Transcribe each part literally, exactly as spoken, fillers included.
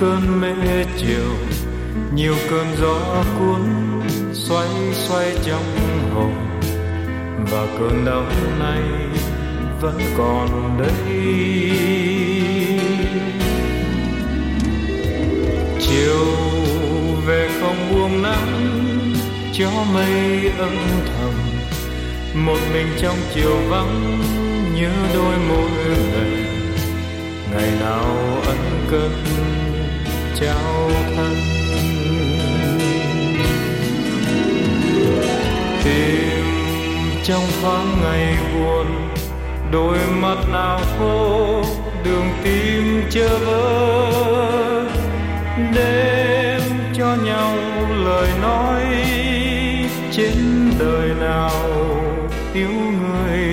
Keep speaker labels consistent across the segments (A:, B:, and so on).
A: cơn mê chiều, nhiều cơn gió cuốn xoay xoay trong hồn, và cơn đau này vẫn còn đây. Chiều về không buông nắng cho mây âm thầm, một mình trong chiều vắng nhớ đôi môi người, ngày nào ân cần trao thân. Tìm trong thoáng ngày buồn, đôi mắt nào khô, đường tim chơ vơ, đêm cho nhau lời nói trên đời nào yêu người.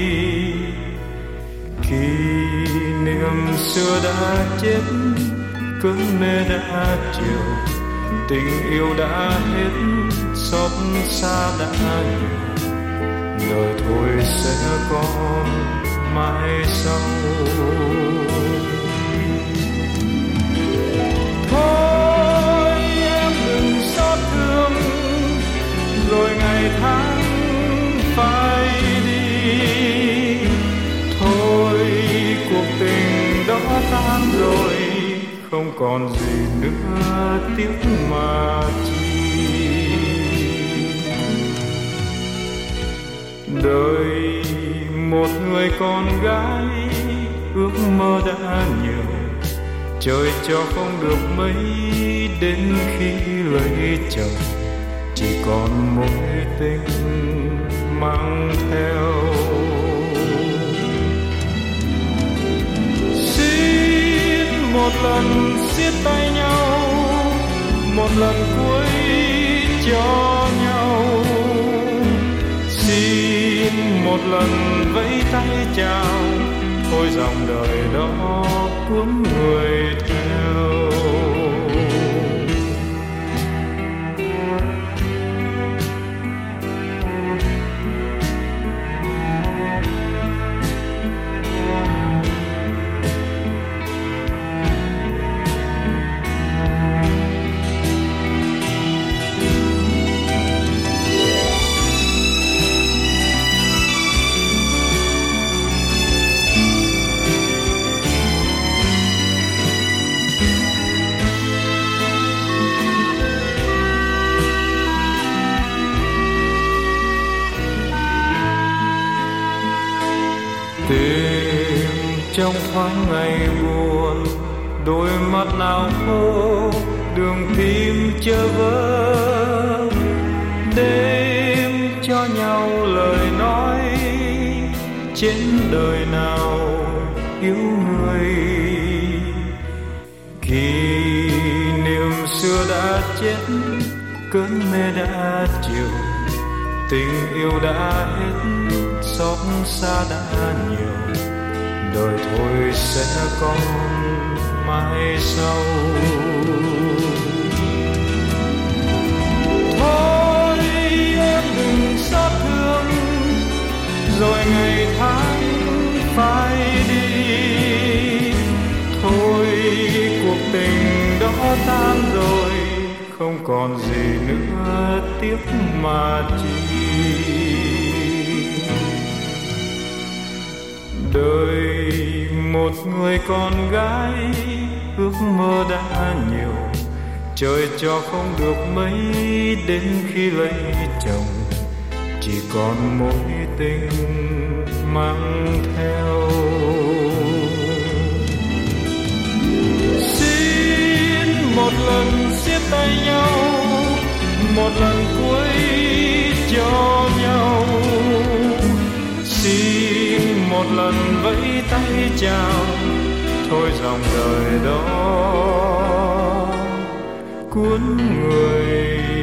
A: Kỷ niệm xưa đã chết, cơn mê đã chiều, tình yêu đã hết, xót xa đã nhiều, đời thôi sẽ còn mãi sau. Thôi em đừng xót thương, rồi ngày tháng phai đi. Thôi cuộc tình đó tan rồi, không còn gì nữa tiếc mà chi. Đời một người con gái ước mơ đã nhiều, trời cho không được mấy, đến khi lấy chồng chỉ còn mối tình mang theo. Xin một lần siết tay nhau, một lần cuối cho nhau. Xin một lần vẫy tay chào, thôi dòng đời đó cuốn người theo. Tìm trong thoáng ngày buồn, đôi mắt nào khô, đường tim chơ vơ, đêm cho nhau lời nói trên đời nào yêu người. Kỷ niệm xưa đã chết, cơn mê đã chiều, tình yêu đã hết, xót xa đã nhiều, đời thôi sẽ còn mãi sau. Thôi em đừng xót thương, rồi ngày tháng phai đi. Thôi cuộc tình đó tan rồi, không còn gì nữa tiếc mà chi. Đời một người con gái ước mơ đã nhiều, trời cho không được mấy, đến khi lấy chồng chỉ còn mối tình mang theo. Xin một lần siết tay nhau, một lần cuối cho nhau. Xin một lần vẫy tay chào, thôi dòng đời đó cuốn người